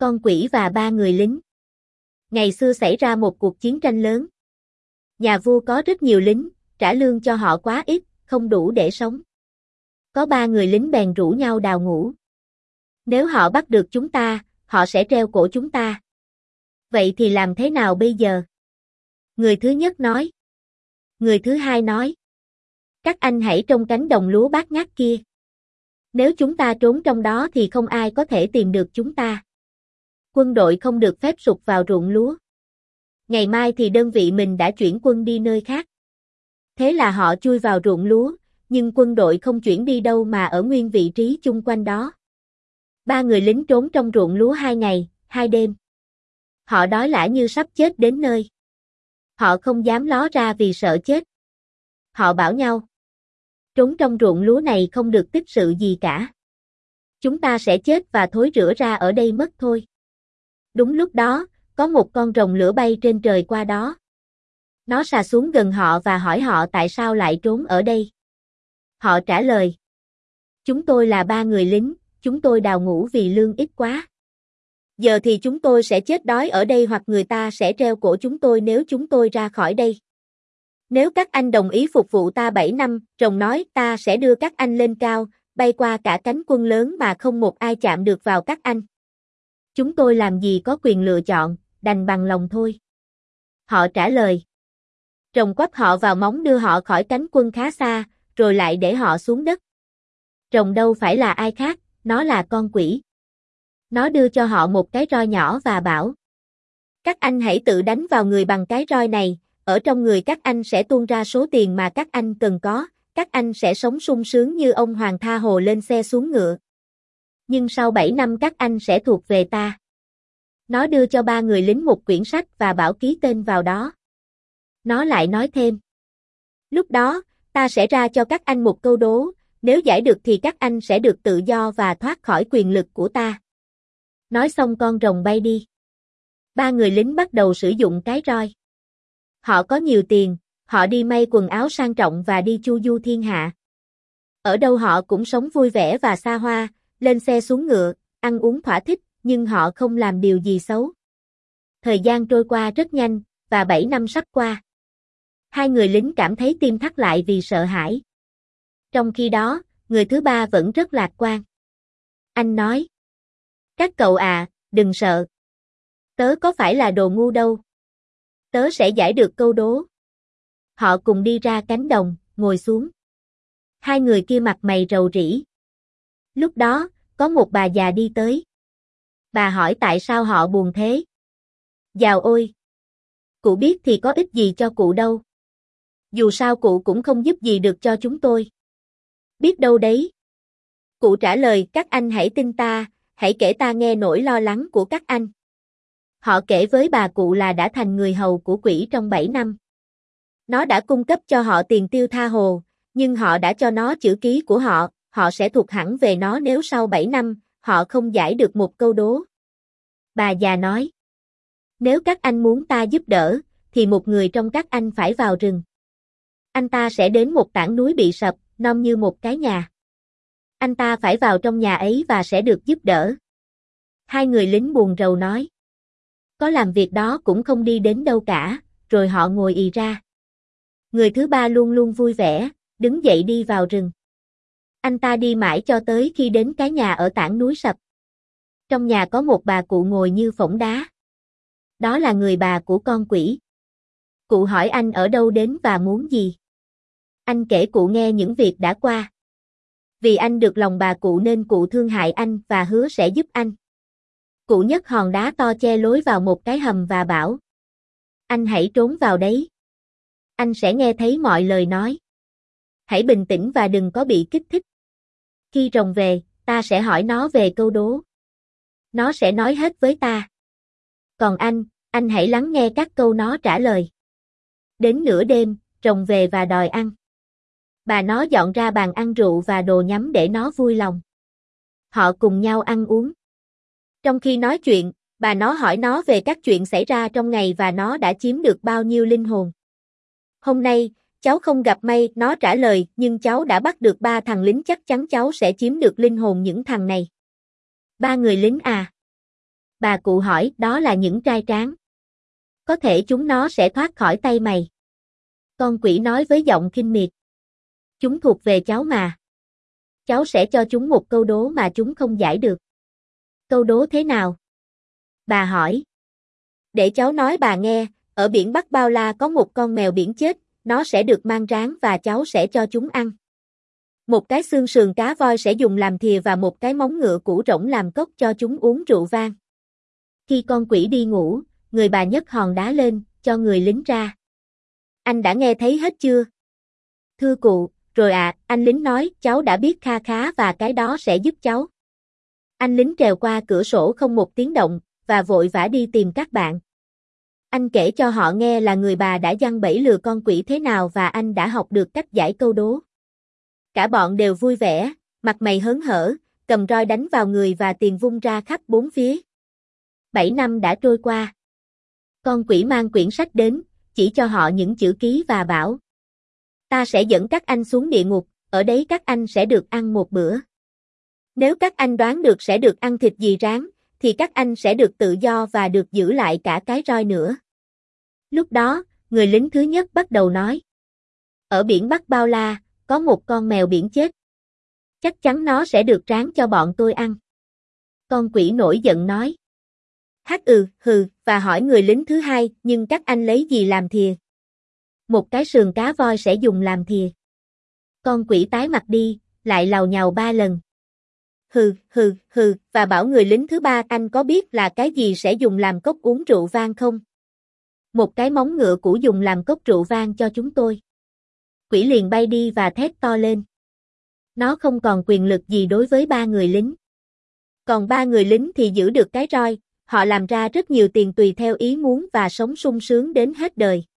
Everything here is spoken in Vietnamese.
Con quỷ và ba người lính. Ngày xưa xảy ra một cuộc chiến tranh lớn. Nhà vua có rất nhiều lính, trả lương cho họ quá ít, không đủ để sống. Có ba người lính bèn rủ nhau đào ngũ. Nếu họ bắt được chúng ta, họ sẽ treo cổ chúng ta. Vậy thì làm thế nào bây giờ? Người thứ nhất nói. Người thứ hai nói. Các anh hãy trong cánh đồng lúa bát ngát kia. Nếu chúng ta trốn trong đó thì không ai có thể tìm được chúng ta. Quân đội không được phép sục vào ruộng lúa. Ngày mai thì đơn vị mình đã chuyển quân đi nơi khác. Thế là họ chui vào ruộng lúa, nhưng quân đội không chuyển đi đâu mà ở nguyên vị trí chung quanh đó. Ba người lính trốn trong ruộng lúa 2 ngày, 2 đêm. Họ đói lả như sắp chết đến nơi. Họ không dám ló ra vì sợ chết. Họ bảo nhau. Trốn trong ruộng lúa này không được tích sự gì cả. Chúng ta sẽ chết và thối rữa ra ở đây mất thôi. Đúng lúc đó, có một con rồng lửa bay trên trời qua đó. Nó xà xuống gần họ và hỏi họ tại sao lại trốn ở đây. Họ trả lời. Chúng tôi là ba người lính, chúng tôi đào ngũ vì lương ít quá. Giờ thì chúng tôi sẽ chết đói ở đây hoặc người ta sẽ treo cổ chúng tôi nếu chúng tôi ra khỏi đây. Nếu các anh đồng ý phục vụ ta 7 năm, rồng nói ta sẽ đưa các anh lên cao, bay qua cả cánh quân lớn mà không một ai chạm được vào các anh. Chúng tôi làm gì có quyền lựa chọn, đành bằng lòng thôi. Họ trả lời. Rồng quắp họ vào móng đưa họ khỏi cánh quân khá xa, rồi lại để họ xuống đất. Rồng đâu phải là ai khác, nó là con quỷ. Nó đưa cho họ một cái roi nhỏ và bảo. Các anh hãy tự đánh vào người bằng cái roi này, ở trong người các anh sẽ tuôn ra số tiền mà các anh cần có, các anh sẽ sống sung sướng như ông hoàng tha hồ lên xe xuống ngựa. Nhưng sau 7 năm các anh sẽ thuộc về ta. Nó đưa cho ba người lính một quyển sách và bảo ký tên vào đó. Nó lại nói thêm. Lúc đó, ta sẽ ra cho các anh một câu đố, nếu giải được thì các anh sẽ được tự do và thoát khỏi quyền lực của ta. Nói xong con rồng bay đi. Ba người lính bắt đầu sử dụng cái roi. Họ có nhiều tiền, họ đi may quần áo sang trọng và đi chu du thiên hạ. Ở đâu họ cũng sống vui vẻ và xa hoa, lên xe xuống ngựa, ăn uống thỏa thích, nhưng họ không làm điều gì xấu. Thời gian trôi qua rất nhanh, và 7 năm sắp qua. Hai người lính cảm thấy tim thắt lại vì sợ hãi. Trong khi đó, người thứ ba vẫn rất lạc quan. Anh nói. Các cậu à, đừng sợ. Tớ có phải là đồ ngu đâu. Tớ sẽ giải được câu đố. Họ cùng đi ra cánh đồng, ngồi xuống. Hai người kia mặt mày rầu rĩ. Lúc đó, có một bà già đi tới. Bà hỏi tại sao họ buồn thế. Dào ôi! Cụ biết thì có ích gì cho cụ đâu. Dù sao cụ cũng không giúp gì được cho chúng tôi. Biết đâu đấy. Cụ trả lời các anh hãy tin ta, hãy kể ta nghe nỗi lo lắng của các anh. Họ kể với bà cụ là đã thành người hầu của quỷ trong 7 năm. Nó đã cung cấp cho họ tiền tiêu tha hồ, nhưng họ đã cho nó chữ ký của họ sẽ thuộc hẳn về nó nếu sau 7 năm, họ không giải được một câu đố. Bà già nói. Nếu các anh muốn ta giúp đỡ, thì một người trong các anh phải vào rừng. Anh ta sẽ đến một tảng núi bị sập, non như một cái nhà. Anh ta phải vào trong nhà ấy và sẽ được giúp đỡ. Hai người lính buồn rầu nói. Có làm việc đó cũng không đi đến đâu cả, rồi họ ngồi ì ra. Người thứ ba luôn luôn vui vẻ, đứng dậy đi vào rừng. Anh ta đi mãi cho tới khi đến cái nhà ở tảng núi sập. Trong nhà có một bà cụ ngồi như phỗng đá. Đó là người bà của con quỷ. Cụ hỏi anh ở đâu đến và muốn gì. Anh kể cụ nghe những việc đã qua. Vì anh được lòng bà cụ nên cụ thương hại anh và hứa sẽ giúp anh. Cụ nhấc hòn đá to che lối vào một cái hầm và bảo. Anh hãy trốn vào đấy. Anh sẽ nghe thấy mọi lời nói. Hãy bình tĩnh và đừng có bị kích thích. Khi rồng về, ta sẽ hỏi nó về câu đố. Nó sẽ nói hết với ta. Còn anh hãy lắng nghe các câu nó trả lời. Đến nửa đêm, rồng về và đòi ăn. Bà nó dọn ra bàn ăn rượu và đồ nhắm để nó vui lòng. Họ cùng nhau ăn uống. Trong khi nói chuyện, bà nó hỏi nó về các chuyện xảy ra trong ngày và nó đã chiếm được bao nhiêu linh hồn. Hôm nay, cháu không gặp may, nó trả lời, nhưng cháu đã bắt được 3 thằng lính, chắc chắn cháu sẽ chiếm được linh hồn những thằng này. 3 người lính à? Bà cụ hỏi, đó là những trai tráng. Có thể chúng nó sẽ thoát khỏi tay mày. Con quỷ nói với giọng khinh miệt. Chúng thuộc về cháu mà. Cháu sẽ cho chúng một câu đố mà chúng không giải được. Câu đố thế nào? Bà hỏi. Để cháu nói bà nghe, ở biển Bắc bao la có một con mèo biển chết, nó sẽ được mang rán và cháu sẽ cho chúng ăn. Một cái xương sườn cá voi sẽ dùng làm thìa và một cái móng ngựa cũ rỗng làm cốc cho chúng uống rượu vang. Khi con quỷ đi ngủ, người bà nhấc hòn đá lên, cho người lính ra. Anh đã nghe thấy hết chưa? Thưa cụ, rồi ạ, anh lính nói, cháu đã biết kha khá và cái đó sẽ giúp cháu. Anh lính trèo qua cửa sổ không một tiếng động, và vội vã đi tìm các bạn. Anh kể cho họ nghe là người bà đã giăng bẫy lừa con quỷ thế nào và anh đã học được cách giải câu đố. Cả bọn đều vui vẻ, mặt mày hớn hở, cầm roi đánh vào người và tiền vung ra khắp bốn phía. 7 năm đã trôi qua. Con quỷ mang quyển sách đến, chỉ cho họ những chữ ký và bảo. Ta sẽ dẫn các anh xuống địa ngục, ở đấy các anh sẽ được ăn một bữa. Nếu các anh đoán được sẽ được ăn thịt gì rán, thì các anh sẽ được tự do và được giữ lại cả cái roi nữa. Lúc đó, người lính thứ nhất bắt đầu nói. Ở biển Bắc bao la, có một con mèo biển chết. Chắc chắn nó sẽ được rán cho bọn tôi ăn. Con quỷ nổi giận nói. Hắc hừ, và hỏi người lính thứ hai, nhưng các anh lấy gì làm thìa? Một cái sườn cá voi sẽ dùng làm thìa. Con quỷ tái mặt đi, lại làu nhàu 3 lần. Hừ, và bảo người lính thứ ba, anh có biết là cái gì sẽ dùng làm cốc uống rượu vang không? Một cái móng ngựa cũ dùng làm cốc rượu vang cho chúng tôi. Quỷ liền bay đi và thét to lên. Nó không còn quyền lực gì đối với 3 người lính. Còn 3 người lính thì giữ được cái roi, họ làm ra rất nhiều tiền tùy theo ý muốn và sống sung sướng đến hết đời.